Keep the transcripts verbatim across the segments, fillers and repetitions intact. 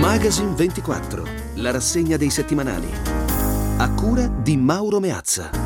Magazine ventiquattro, la rassegna dei settimanali. A cura di Mauro Meazza.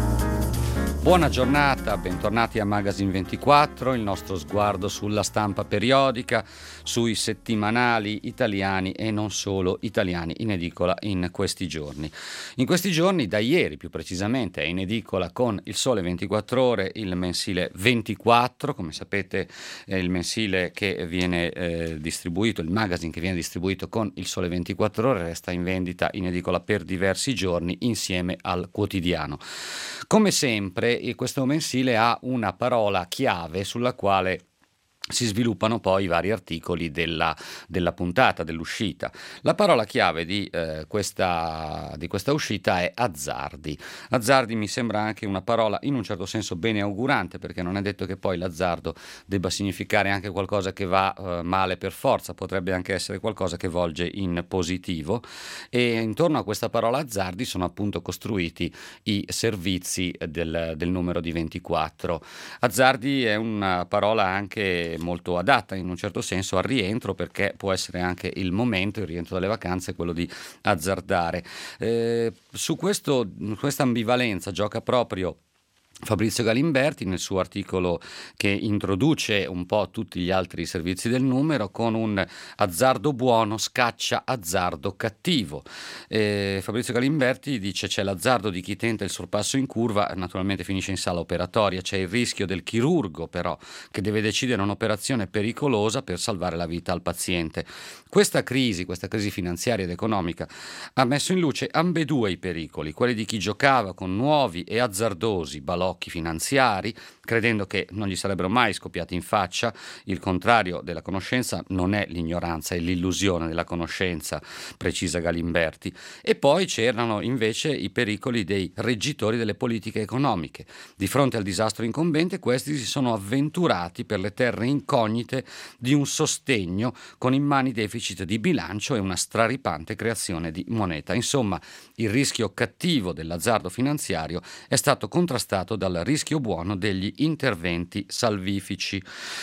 Buona giornata, bentornati a Magazine ventiquattro, il nostro sguardo sulla stampa periodica, sui settimanali italiani e non solo italiani in edicola in questi giorni. In questi giorni, da ieri più precisamente, è in edicola con Il Sole ventiquattro Ore il mensile ventiquattro, come sapete è il mensile che viene eh, distribuito, il magazine che viene distribuito con Il Sole ventiquattro Ore, resta in vendita in edicola per diversi giorni insieme al quotidiano. Come sempre, e questo mensile ha una parola chiave sulla quale si sviluppano poi i vari articoli della, della puntata, dell'uscita. La parola chiave di, eh, questa, di questa uscita è azzardi. Azzardi mi sembra anche una parola in un certo senso beneaugurante, perché non è detto che poi l'azzardo debba significare anche qualcosa che va eh, male per forza, potrebbe anche essere qualcosa che volge in positivo, e intorno a questa parola azzardi sono appunto costruiti i servizi del, del numero di ventiquattro. Azzardi è una parola anche molto adatta in un certo senso al rientro, perché può essere anche il momento, il rientro dalle vacanze, quello di azzardare. Eh, su questo, questa ambivalenza gioca proprio Fabrizio Galimberti nel suo articolo che introduce un po' tutti gli altri servizi del numero con un azzardo buono scaccia azzardo cattivo. Eh, Fabrizio Galimberti dice: c'è l'azzardo di chi tenta il sorpasso in curva, naturalmente finisce in sala operatoria, c'è il rischio del chirurgo però che deve decidere un'operazione pericolosa per salvare la vita al paziente. Questa crisi, questa crisi finanziaria ed economica ha messo in luce ambedue i pericoli, quelli di chi giocava con nuovi e azzardosi balocchi finanziari, credendo che non gli sarebbero mai scoppiati in faccia. Il contrario della conoscenza non è l'ignoranza, è l'illusione della conoscenza, precisa Galimberti. E poi c'erano invece i pericoli dei reggitori delle politiche economiche. Di fronte al disastro incombente, questi si sono avventurati per le terre incognite di un sostegno con immani deficit di bilancio e una straripante creazione di moneta. Insomma, il rischio cattivo dell'azzardo finanziario è stato contrastato dal rischio buono degli interventi salvifici.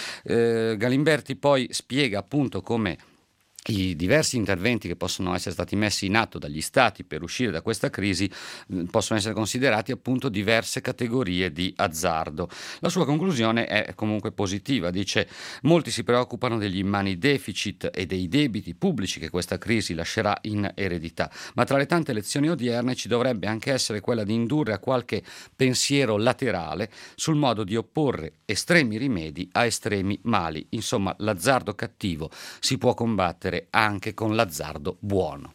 Eh, Galimberti poi spiega appunto come i diversi interventi che possono essere stati messi in atto dagli stati per uscire da questa crisi possono essere considerati appunto diverse categorie di azzardo. La sua conclusione è comunque positiva, dice: molti si preoccupano degli immani deficit e dei debiti pubblici che questa crisi lascerà in eredità, ma tra le tante lezioni odierne ci dovrebbe anche essere quella di indurre a qualche pensiero laterale sul modo di opporre estremi rimedi a estremi mali. Insomma, l'azzardo cattivo si può combattere anche con l'azzardo buono.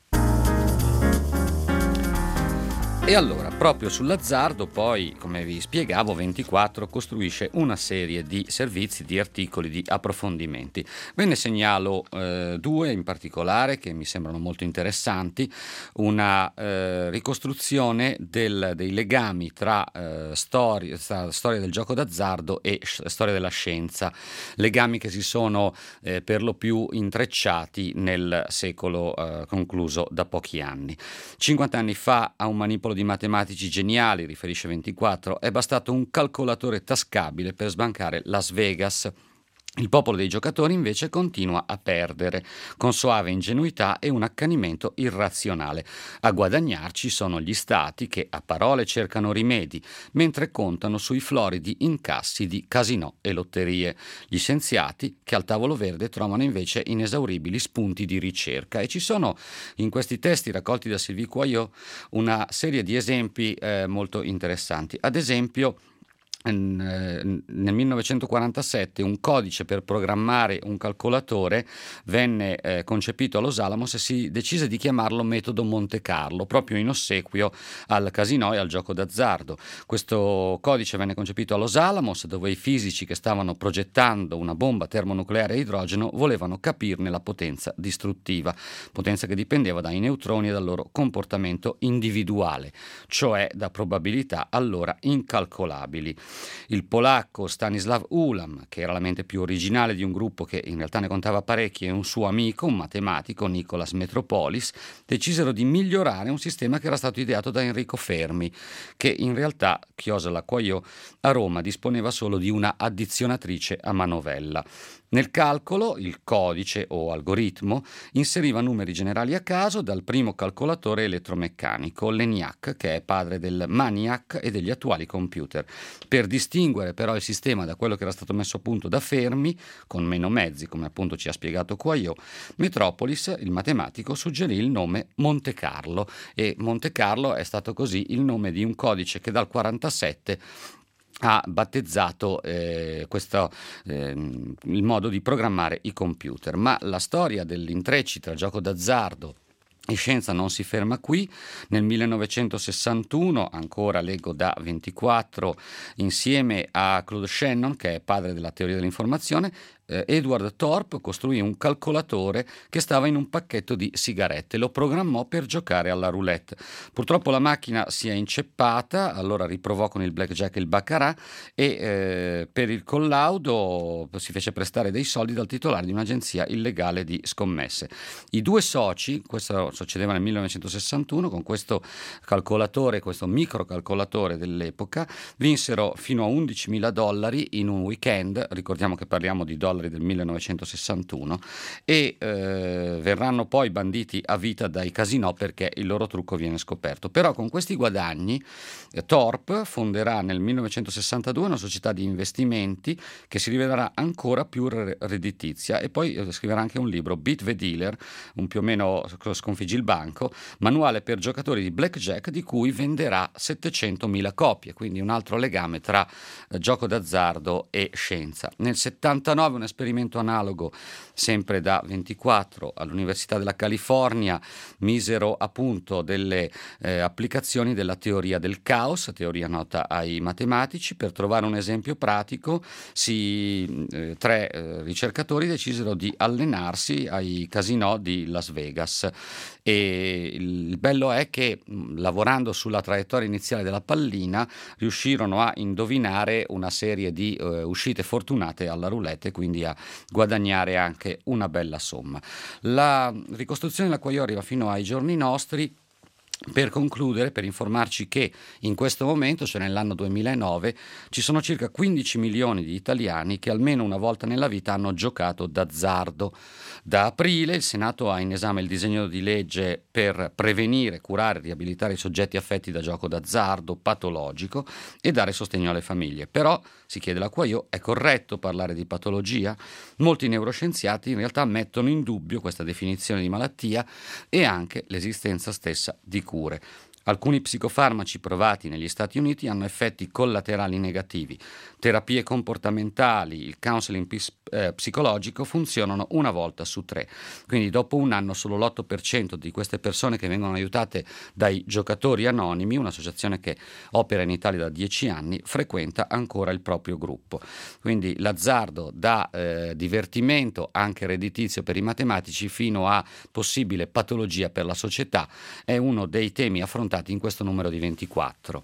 E allora, proprio sull'azzardo, poi, come vi spiegavo, ventiquattro costruisce una serie di servizi, di articoli, di approfondimenti. Ve ne segnalo eh, due in particolare che mi sembrano molto interessanti. Una eh, ricostruzione del, dei legami tra, eh, storie, tra storia del gioco d'azzardo e sh- storia della scienza, legami che si sono eh, per lo più intrecciati nel secolo eh, concluso da pochi anni. cinquanta anni fa, a un manipolo di matematici geniali, riferisce ventiquattro, è bastato un calcolatore tascabile per sbancare Las Vegas. Il popolo dei giocatori invece continua a perdere, con soave ingenuità e un accanimento irrazionale. A guadagnarci sono gli stati che a parole cercano rimedi, mentre contano sui floridi incassi di casinò e lotterie. Gli scienziati che al tavolo verde trovano invece inesauribili spunti di ricerca. E ci sono in questi testi raccolti da Sylvie Quaillot una serie di esempi eh, molto interessanti. Ad esempio, nel millenovecentoquarantasette un codice per programmare un calcolatore venne eh, concepito a Los Alamos e si decise di chiamarlo metodo Monte Carlo, proprio in ossequio al casinò e al gioco d'azzardo. Questo codice venne concepito a Los Alamos, dove i fisici che stavano progettando una bomba termonucleare a idrogeno volevano capirne la potenza distruttiva, potenza che dipendeva dai neutroni e dal loro comportamento individuale, cioè da probabilità allora incalcolabili. il polacco Stanislaw Ulam, che era la mente più originale di un gruppo che in realtà ne contava parecchi, e un suo amico, un matematico, Nicolas Metropolis, decisero di migliorare un sistema che era stato ideato da Enrico Fermi, che in realtà, chiosa l'acquaio, a Roma disponeva solo di una addizionatrice a manovella. Nel calcolo, il codice o algoritmo inseriva numeri generali a caso dal primo calcolatore elettromeccanico, l'ENIAC, che è padre del MANIAC e degli attuali computer. Per distinguere però il sistema da quello che era stato messo a punto da Fermi, con meno mezzi, come appunto ci ha spiegato Quagliò, Metropolis, il matematico, suggerì il nome Monte Carlo, e Monte Carlo è stato così il nome di un codice che dal quarantasette ha battezzato eh, questo, eh, il modo di programmare i computer. Ma la storia dell'intrecci tra gioco d'azzardo e scienza non si ferma qui. Nel millenovecentosessantuno, ancora leggo da ventiquattro, insieme a Claude Shannon, che è padre della teoria dell'informazione, eh, Edward Thorpe costruì un calcolatore che stava in un pacchetto di sigarette, lo programmò per giocare alla roulette. Purtroppo la macchina si è inceppata, allora riprovò con il blackjack e il baccarat e eh, per il collaudo si fece prestare dei soldi dal titolare di un'agenzia illegale di scommesse. I due soci, questo succedeva nel millenovecentosessantuno, con questo calcolatore, questo microcalcolatore dell'epoca, vinsero fino a undicimila dollari in un weekend, ricordiamo che parliamo di dollari del millenovecentosessantuno, e eh, verranno poi banditi a vita dai casinò perché il loro trucco viene scoperto. Però con questi guadagni eh, Thorpe fonderà nel millenovecentosessantadue una società di investimenti che si rivelerà ancora più redditizia, e poi eh, scriverà anche un libro, Beat the Dealer, un più o meno sconfiggi il banco, manuale per giocatori di blackjack, di cui venderà settecentomila copie, quindi un altro legame tra eh, gioco d'azzardo e scienza. Nel settantanove un esperimento analogo, sempre da ventiquattro, all'Università della California, misero a punto delle eh, applicazioni della teoria del caos, teoria nota ai matematici. Per trovare un esempio pratico, si, eh, tre eh, ricercatori decisero di allenarsi ai casinò di Las Vegas, e il bello è che mh, lavorando sulla traiettoria iniziale della pallina riuscirono a indovinare una serie di eh, uscite fortunate alla roulette, e quindi a guadagnare anche una bella somma. La ricostruzione dell'acquaio arriva fino ai giorni nostri. Per concludere, per informarci che in questo momento, cioè nell'anno duemilanove, ci sono circa quindici milioni di italiani che almeno una volta nella vita hanno giocato d'azzardo. Da aprile il Senato ha in esame il disegno di legge per prevenire, curare e riabilitare i soggetti affetti da gioco d'azzardo patologico e dare sostegno alle famiglie. Però, si chiede l'acquaio, è corretto parlare di patologia? Molti neuroscienziati in realtà mettono in dubbio questa definizione di malattia e anche l'esistenza stessa di cure. Alcuni psicofarmaci provati negli Stati Uniti hanno effetti collaterali negativi. Terapie comportamentali, il counseling pis- eh, psicologico funzionano una volta su tre. Quindi dopo un anno solo l'otto per cento di queste persone che vengono aiutate dai Giocatori Anonimi, un'associazione che opera in Italia da dieci anni, frequenta ancora il proprio gruppo. Quindi l'azzardo da eh, divertimento anche redditizio per i matematici fino a possibile patologia per la società è uno dei temi affrontati in questo numero di ventiquattro.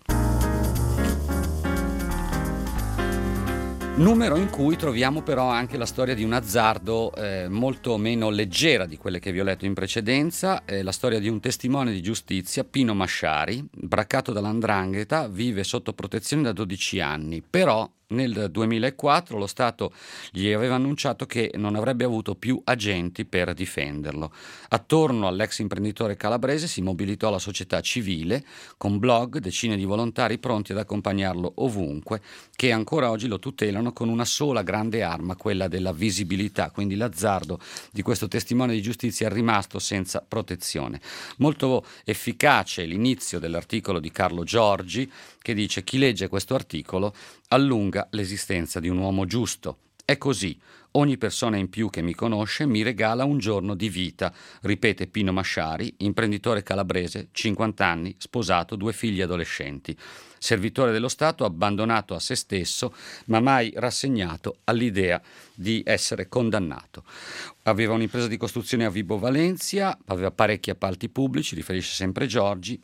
Numero in cui troviamo però anche la storia di un azzardo eh, molto meno leggera di quelle che vi ho letto in precedenza, eh, la storia di un testimone di giustizia, Pino Masciari, braccato dall'Andrangheta, vive sotto protezione da dodici anni, però nel duemilaquattro lo Stato gli aveva annunciato che non avrebbe avuto più agenti per difenderlo. Attorno all'ex imprenditore calabrese si mobilitò la società civile, con blog, decine di volontari pronti ad accompagnarlo ovunque, che ancora oggi lo tutelano con una sola grande arma, quella della visibilità. Quindi l'azzardo di questo testimone di giustizia è rimasto senza protezione. Molto efficace l'inizio dell'articolo di Carlo Giorgi, che dice: chi legge questo articolo allunga l'esistenza di un uomo giusto. È così. Ogni persona in più che mi conosce mi regala un giorno di vita, ripete Pino Masciari, imprenditore calabrese, cinquanta anni, sposato, due figli adolescenti. Servitore dello Stato, abbandonato a se stesso, ma mai rassegnato all'idea di essere condannato. Aveva un'impresa di costruzione a Vibo Valentia, aveva parecchi appalti pubblici, riferisce sempre Giorgi,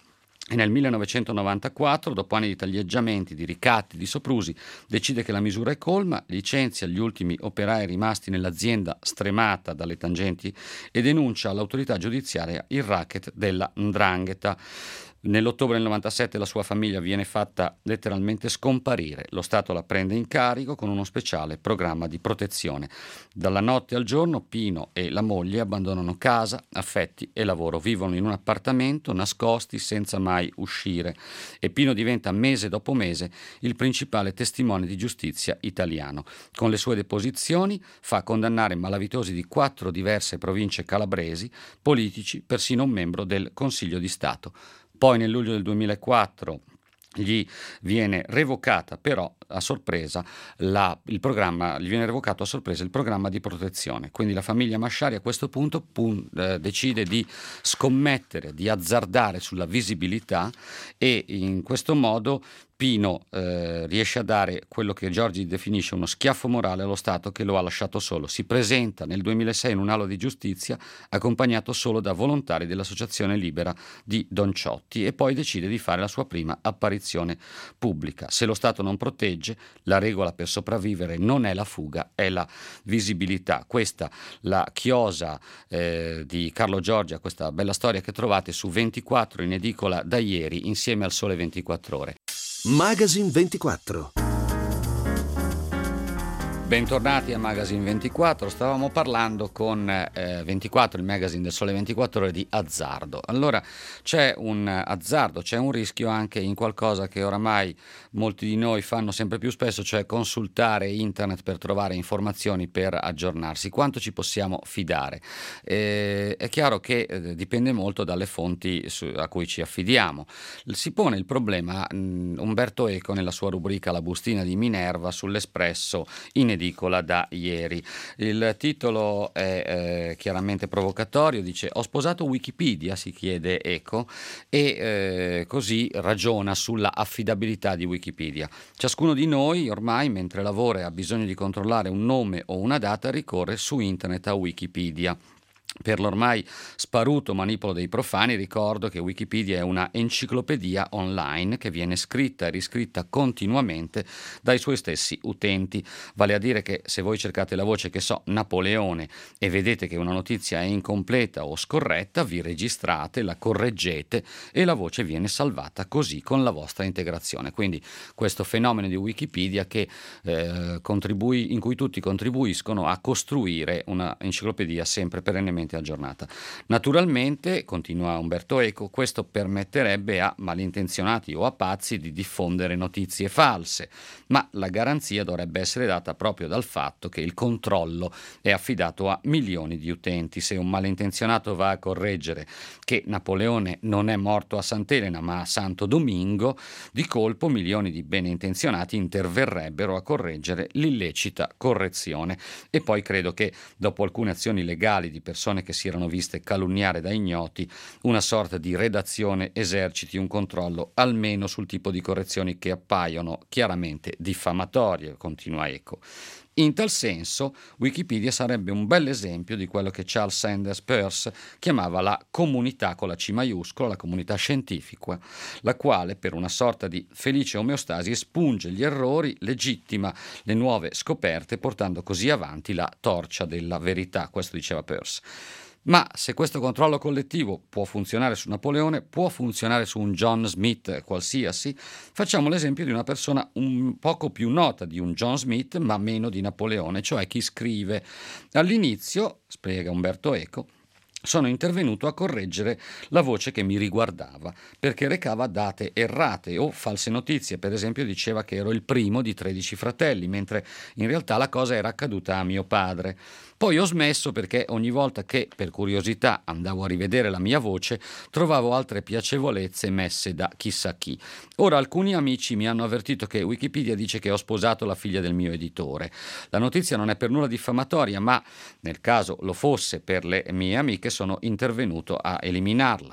E nel millenovecentonovantaquattro, dopo anni di taglieggiamenti, di ricatti, di soprusi, decide che la misura è colma, licenzia gli ultimi operai rimasti nell'azienda stremata dalle tangenti e denuncia all'autorità giudiziaria il racket della 'ndrangheta. Nell'ottobre del novantasette la sua famiglia viene fatta letteralmente scomparire. Lo Stato la prende in carico con uno speciale programma di protezione. Dalla notte al giorno Pino e la moglie abbandonano casa, affetti e lavoro. Vivono in un appartamento nascosti senza mai uscire e Pino diventa mese dopo mese il principale testimone di giustizia italiano. Con le sue deposizioni fa condannare malavitosi di quattro diverse province calabresi, politici, persino un membro del Consiglio di Stato. Poi nel luglio del duemilaquattro gli viene revocata però a sorpresa la, il programma, gli viene revocato a sorpresa il programma di protezione. Quindi la famiglia Masciari a questo punto pun, eh, decide di scommettere, di azzardare sulla visibilità e in questo modo Pino eh, riesce a dare quello che Giorgi definisce uno schiaffo morale allo Stato che lo ha lasciato solo. Si presenta nel duemilasei in un'aula di giustizia accompagnato solo da volontari dell'Associazione Libera di Don Ciotti e poi decide di fare la sua prima apparizione pubblica. Se lo Stato non protegge, la regola per sopravvivere non è la fuga, è la visibilità. Questa la chiosa eh, di Carlo Giorgia, questa bella storia che trovate su ventiquattro in edicola da ieri insieme al Sole ventiquattro Ore. Magazine ventiquattro. Bentornati a Magazine ventiquattro, stavamo parlando con eh, ventiquattro, il magazine del Sole ventiquattro Ore, di azzardo. Allora c'è un azzardo, c'è un rischio anche in qualcosa che oramai molti di noi fanno sempre più spesso, cioè consultare internet per trovare informazioni, per aggiornarsi. Quanto ci possiamo fidare? Eh, è chiaro che eh, dipende molto dalle fonti su, a cui ci affidiamo. Si pone il problema, mh, Umberto Eco nella sua rubrica La bustina di Minerva sull'Espresso in edicola da ieri. Il titolo è eh, chiaramente provocatorio, dice: ho sposato Wikipedia, si chiede Eco, e eh, così ragiona sulla affidabilità di Wikipedia. Ciascuno di noi ormai, mentre lavora e ha bisogno di controllare un nome o una data, ricorre su internet a Wikipedia. Per l'ormai sparuto manipolo dei profani ricordo che Wikipedia è una enciclopedia online che viene scritta e riscritta continuamente dai suoi stessi utenti. Vale a dire che se voi cercate la voce, che so, Napoleone, e vedete che una notizia è incompleta o scorretta, vi registrate, la correggete e la voce viene salvata così con la vostra integrazione. Quindi questo fenomeno di Wikipedia che eh, contribui, in cui tutti contribuiscono a costruire una enciclopedia sempre perennemente aggiornata. Naturalmente, continua Umberto Eco, questo permetterebbe a malintenzionati o a pazzi di diffondere notizie false, ma la garanzia dovrebbe essere data proprio dal fatto che il controllo è affidato a milioni di utenti. Se un malintenzionato va a correggere che Napoleone non è morto a Sant'Elena ma a Santo Domingo, di colpo milioni di bene intenzionati interverrebbero a correggere l'illecita correzione. E poi credo che dopo alcune azioni legali di persone che si erano viste calunniare da ignoti, una sorta di redazione eserciti un controllo almeno sul tipo di correzioni che appaiono chiaramente diffamatorie, continua Eco. In tal senso, Wikipedia sarebbe un bel esempio di quello che Charles Sanders Peirce chiamava la comunità con la C maiuscola, la comunità scientifica, la quale per una sorta di felice omeostasi espunge gli errori, legittima le nuove scoperte, portando così avanti la torcia della verità. Questo diceva Peirce. Ma se questo controllo collettivo può funzionare su Napoleone, può funzionare su un John Smith qualsiasi, facciamo l'esempio di una persona un poco più nota di un John Smith, ma meno di Napoleone, cioè chi scrive. All'inizio, spiega Umberto Eco, sono intervenuto a correggere la voce che mi riguardava, perché recava date errate o false notizie. Per esempio diceva che ero il primo di tredici fratelli, mentre in realtà la cosa era accaduta a mio padre. Poi ho smesso perché ogni volta che, per curiosità, andavo a rivedere la mia voce, trovavo altre piacevolezze messe da chissà chi. Ora alcuni amici mi hanno avvertito che Wikipedia dice che ho sposato la figlia del mio editore. La notizia non è per nulla diffamatoria, ma nel caso lo fosse per le mie amiche sono intervenuto a eliminarla.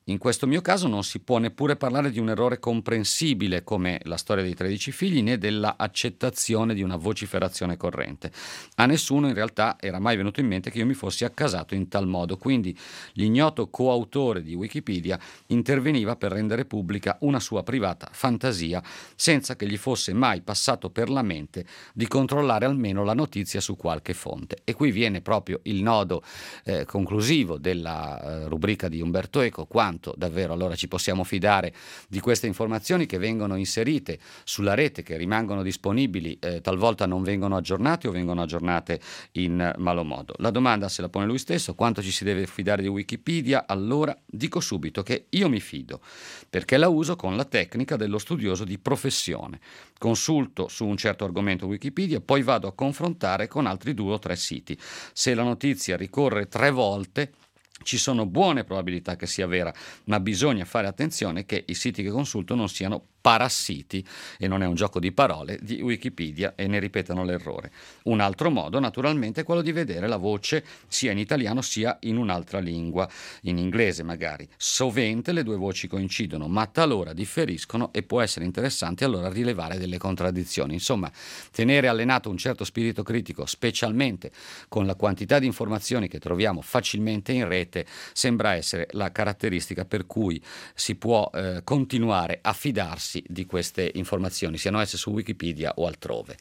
In questo mio caso non si può neppure parlare di un errore comprensibile come la storia dei tredici figli, né della accettazione di una vociferazione corrente. A nessuno in realtà era mai venuto in mente che io mi fossi accasato in tal modo, quindi l'ignoto coautore di Wikipedia interveniva per rendere pubblica una sua privata fantasia senza che gli fosse mai passato per la mente di controllare almeno la notizia su qualche fonte. E qui viene proprio il nodo eh, conclusivo della eh, rubrica di Umberto Eco: quanto davvero allora ci possiamo fidare di queste informazioni che vengono inserite sulla rete, che rimangono disponibili, eh, talvolta non vengono aggiornate o vengono aggiornate in malo modo. La domanda se la pone lui stesso: quanto ci si deve fidare di Wikipedia? Allora dico subito che io mi fido, perché la uso con la tecnica dello studioso di professione. Consulto su un certo argomento Wikipedia, poi vado a confrontare con altri due o tre siti. Se la notizia ricorre tre volte, ci sono buone probabilità che sia vera, ma bisogna fare attenzione che i siti che consulto non siano parassiti, e non è un gioco di parole, di Wikipedia e ne ripetano l'errore. Un altro modo naturalmente è quello di vedere la voce sia in italiano sia in un'altra lingua, in inglese magari. Sovente le due voci coincidono, ma talora differiscono e può essere interessante allora rilevare delle contraddizioni. Insomma, tenere allenato un certo spirito critico, specialmente con la quantità di informazioni che troviamo facilmente in rete, sembra essere la caratteristica per cui si può eh, continuare a fidarsi di queste informazioni, siano esse su Wikipedia o altrove.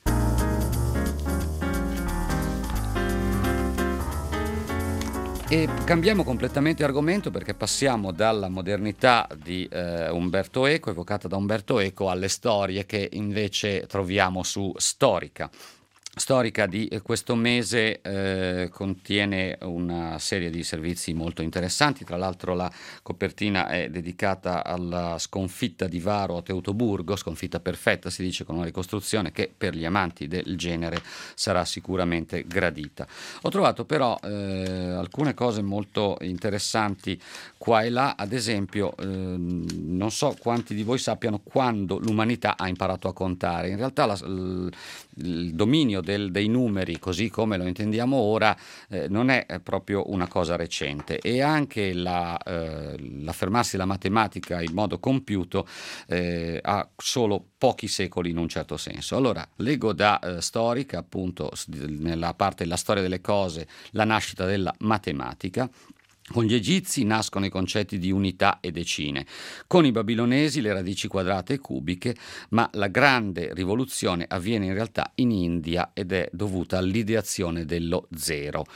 E cambiamo completamente argomento, perché passiamo dalla modernità di eh, Umberto Eco, evocata da Umberto Eco, alle storie che invece troviamo su Storica. Storica di questo mese eh, contiene una serie di servizi molto interessanti. Tra l'altro la copertina è dedicata alla sconfitta di Varo a Teutoburgo, sconfitta perfetta si dice, con una ricostruzione che per gli amanti del genere sarà sicuramente gradita. Ho trovato però eh, alcune cose molto interessanti qua e là. Ad esempio eh, non so quanti di voi sappiano quando l'umanità ha imparato a contare. In realtà la, l, il dominio del, dei numeri, così come lo intendiamo ora, eh, non è proprio una cosa recente, e anche la, eh, l'affermarsi della matematica in modo compiuto eh, ha solo pochi secoli in un certo senso. Allora, leggo da eh, Storica, appunto, nella parte della storia delle cose, la nascita della matematica. Con gli egizi nascono i concetti di unità e decine, con i babilonesi le radici quadrate e cubiche, ma la grande rivoluzione avviene in realtà in India ed è dovuta all'ideazione dello zero.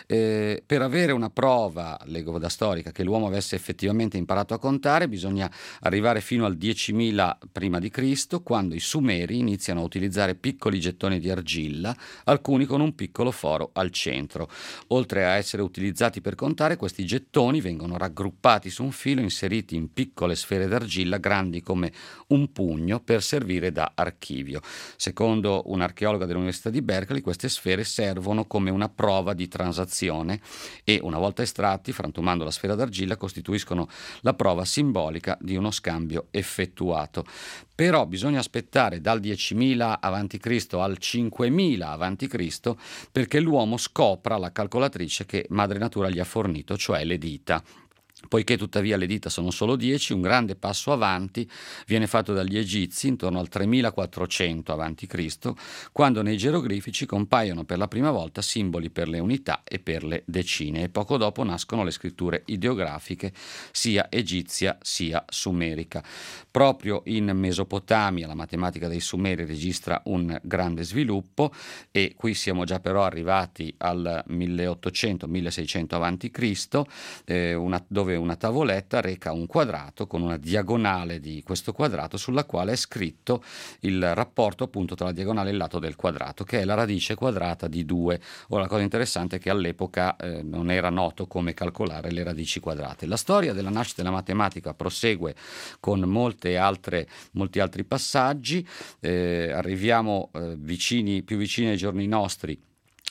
Eh, per avere una prova, leggo da Storica, che l'uomo avesse effettivamente imparato a contare, bisogna arrivare fino al diecimila prima di Cristo, quando i Sumeri iniziano a utilizzare piccoli gettoni di argilla, alcuni con un piccolo foro al centro. Oltre a essere utilizzati per contare, questi I gettoni vengono raggruppati su un filo, inseriti in piccole sfere d'argilla grandi come un pugno, per servire da archivio. Secondo un'archeologa dell'Università di Berkeley, queste sfere servono come una prova di transazione e, una volta estratti, frantumando la sfera d'argilla, costituiscono la prova simbolica di uno scambio effettuato. Però bisogna aspettare dal diecimila avanti Cristo al cinquemila avanti Cristo perché l'uomo scopra la calcolatrice che madre natura gli ha fornito, cioè le dita. Poiché tuttavia le dita sono solo dieci, un grande passo avanti viene fatto dagli egizi intorno al tremilaquattrocento avanti Cristo, quando nei geroglifici compaiono per la prima volta simboli per le unità e per le decine, e poco dopo nascono le scritture ideografiche sia egizia sia sumerica. Proprio in Mesopotamia la matematica dei Sumeri registra un grande sviluppo, e qui siamo già però arrivati al milleottocento milleseicento avanti Cristo, eh, una, dove una tavoletta reca un quadrato con una diagonale di questo quadrato sulla quale è scritto il rapporto appunto tra la diagonale e il lato del quadrato, che è la radice quadrata di due. Ora, la cosa interessante è che all'epoca eh, non era noto come calcolare le radici quadrate. La storia della nascita della matematica prosegue con molte altre, molti altri passaggi. Eh, arriviamo eh, vicini, più vicini ai giorni nostri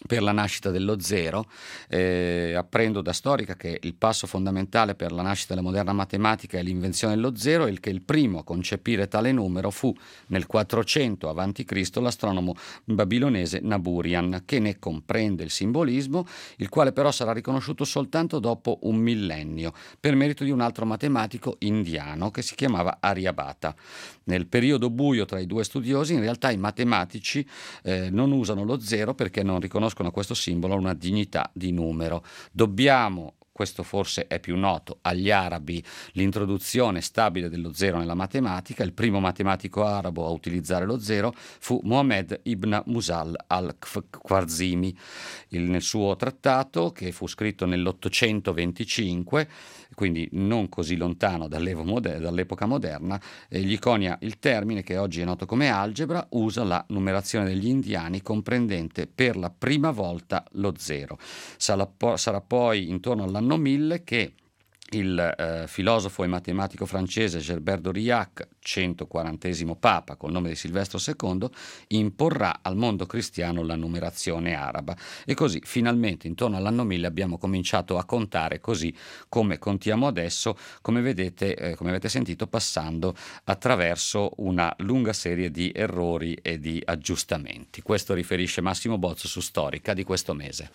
per la nascita dello zero. Eh, apprendo da Storica che il passo fondamentale per la nascita della moderna matematica è l'invenzione dello zero, e che il primo a concepire tale numero fu nel quattrocento avanti Cristo l'astronomo babilonese Naburian, che ne comprende il simbolismo, il quale però sarà riconosciuto soltanto dopo un millennio, per merito di un altro matematico indiano che si chiamava Aryabhata. Nel periodo buio tra i due studiosi, in realtà i matematici eh, non usano lo zero perché non riconoscono a questo simbolo una dignità di numero. Dobbiamo, questo forse è più noto, agli arabi l'introduzione stabile dello zero nella matematica. Il primo matematico arabo a utilizzare lo zero fu Mohammed ibn Musal al-Khwarizmi. Nel suo trattato, che fu scritto nell'ottocentoventicinque, quindi non così lontano dall'epoca moderna, gli conia il termine che oggi è noto come algebra, usa la numerazione degli indiani comprendente per la prima volta lo zero. Sarà, po- sarà poi intorno all'anno mille che il eh, filosofo e matematico francese Gerbert d'Aurillac, centoquarantesimo papa col nome di Silvestro secondo, imporrà al mondo cristiano la numerazione araba, e così finalmente intorno all'anno mille abbiamo cominciato a contare così come contiamo adesso, come vedete, eh, come avete sentito, passando attraverso una lunga serie di errori e di aggiustamenti. Questo riferisce Massimo Bozzo su Storica di questo mese.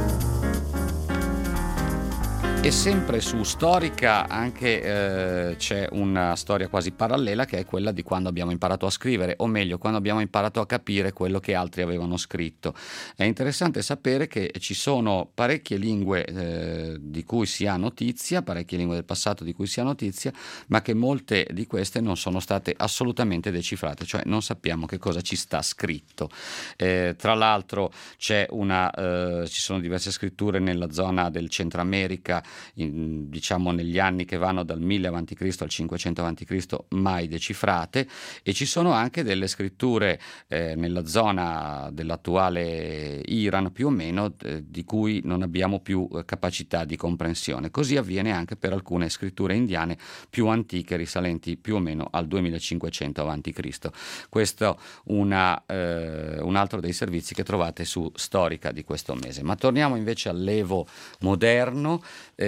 E sempre su Storica anche eh, c'è una storia quasi parallela, che è quella di quando abbiamo imparato a scrivere, o meglio quando abbiamo imparato a capire quello che altri avevano scritto. È interessante sapere che ci sono parecchie lingue eh, di cui si ha notizia, parecchie lingue del passato di cui si ha notizia, ma che molte di queste non sono state assolutamente decifrate, cioè non sappiamo che cosa ci sta scritto. Eh, tra l'altro c'è una, eh, ci sono diverse scritture nella zona del Centro America, In, diciamo negli anni che vanno dal mille avanti Cristo al cinquecento avanti Cristo, mai decifrate, e ci sono anche delle scritture eh, nella zona dell'attuale Iran più o meno eh, di cui non abbiamo più eh, capacità di comprensione. Così avviene anche per alcune scritture indiane più antiche, risalenti più o meno al duemilacinquecento avanti Cristo. Questo una, eh, un altro dei servizi che trovate su Storica di questo mese. Ma torniamo invece all'Evo moderno.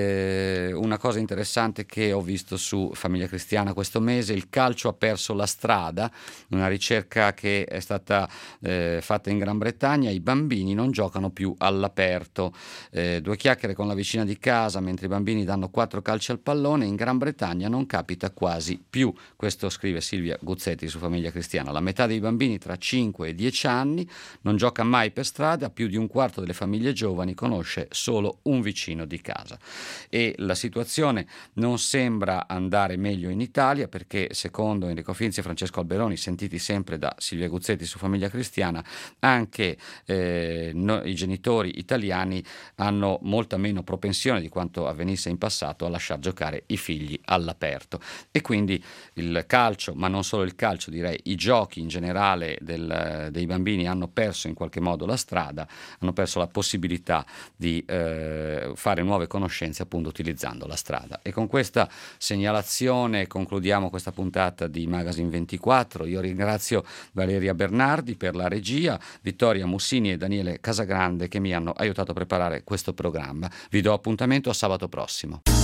Eh, una cosa interessante che ho visto su Famiglia Cristiana questo mese: il calcio ha perso la strada, una ricerca che è stata eh, fatta in Gran Bretagna. I bambini non giocano più all'aperto. Eh, due chiacchiere con la vicina di casa mentre i bambini danno quattro calci al pallone. In Gran Bretagna non capita quasi più. Questo scrive Silvia Guzzetti su Famiglia Cristiana. La metà dei bambini tra cinque e dieci anni non gioca mai per strada, più di un quarto delle famiglie giovani conosce solo un vicino di casa. E la situazione non sembra andare meglio in Italia, perché secondo Enrico Finzi e Francesco Alberoni, sentiti sempre da Silvia Guzzetti su Famiglia Cristiana, anche eh, no, i genitori italiani hanno molta meno propensione di quanto avvenisse in passato a lasciar giocare i figli all'aperto, e quindi il calcio, ma non solo il calcio, direi i giochi in generale del, dei bambini hanno perso in qualche modo la strada, hanno perso la possibilità di eh, fare nuove conoscenze appunto utilizzando la strada. E con questa segnalazione concludiamo questa puntata di Magazine ventiquattro. Io ringrazio Valeria Bernardi per la regia, Vittoria Mussini e Daniele Casagrande che mi hanno aiutato a preparare questo programma. Vi do appuntamento a sabato prossimo.